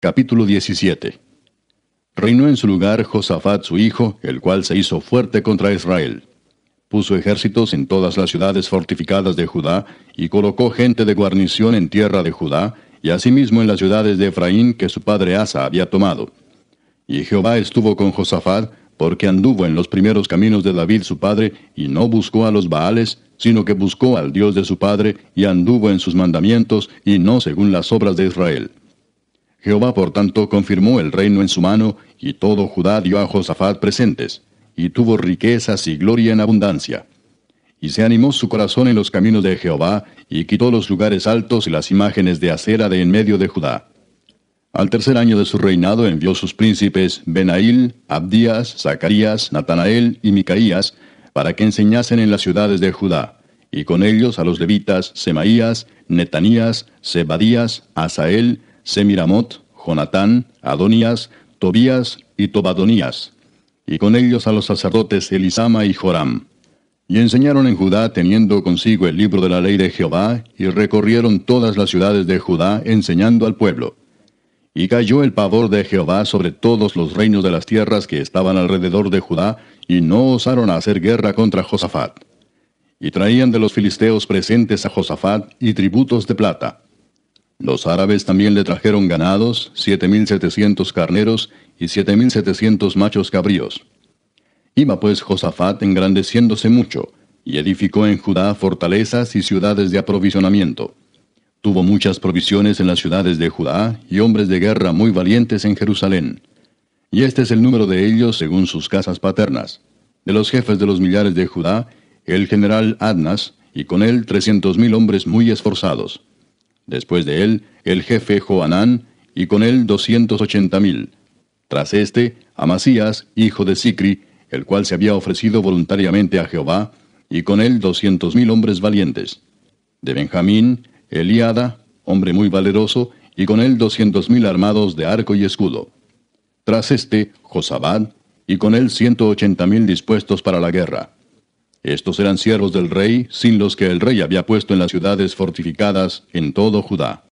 Capítulo 17. Reinó en su lugar Josafat su hijo, el cual se hizo fuerte contra Israel. Puso ejércitos en todas las ciudades fortificadas de Judá, y colocó gente de guarnición en tierra de Judá, y asimismo en las ciudades de Efraín que su padre Asa había tomado. Y Jehová estuvo con Josafat, porque anduvo en los primeros caminos de David su padre, y no buscó a los Baales, sino que buscó al Dios de su padre, y anduvo en sus mandamientos, y no según las obras de Israel. Jehová, por tanto, confirmó el reino en su mano, y todo Judá dio a Josafat presentes, y tuvo riquezas y gloria en abundancia. Y se animó su corazón en los caminos de Jehová, y quitó los lugares altos y las imágenes de acera de en medio de Judá. Al tercer año de su reinado envió sus príncipes Benail, Abdías, Zacarías, Natanael y Micaías, para que enseñasen en las ciudades de Judá, y con ellos a los levitas Semaías, Netanías, Zebadías, Asael, Semiramot, Jonatán, Adonías, Tobías y Tobadonías, y con ellos a los sacerdotes Elisama y Joram. Y enseñaron en Judá teniendo consigo el libro de la ley de Jehová, y recorrieron todas las ciudades de Judá enseñando al pueblo. Y cayó el pavor de Jehová sobre todos los reinos de las tierras que estaban alrededor de Judá, y no osaron a hacer guerra contra Josafat. Y traían de los filisteos presentes a Josafat y tributos de plata. Los árabes también le trajeron ganados, 7,700 carneros y 7,700 machos cabríos. Iba pues Josafat engrandeciéndose mucho, y edificó en Judá fortalezas y ciudades de aprovisionamiento. Tuvo muchas provisiones en las ciudades de Judá, y hombres de guerra muy valientes en Jerusalén. Y este es el número de ellos según sus casas paternas. De los jefes de los millares de Judá, el general Adnas, y con él 300,000 hombres muy esforzados. Después de él, el jefe Johanán, y con él 280,000. Tras este, Amasías, hijo de Sicri, el cual se había ofrecido voluntariamente a Jehová, y con él 200,000 hombres valientes. De Benjamín, Eliada, hombre muy valeroso, y con él 200,000 armados de arco y escudo. Tras este, Josabad, y con él 180,000 dispuestos para la guerra. Estos eran siervos del rey, sin los que el rey había puesto en las ciudades fortificadas en todo Judá.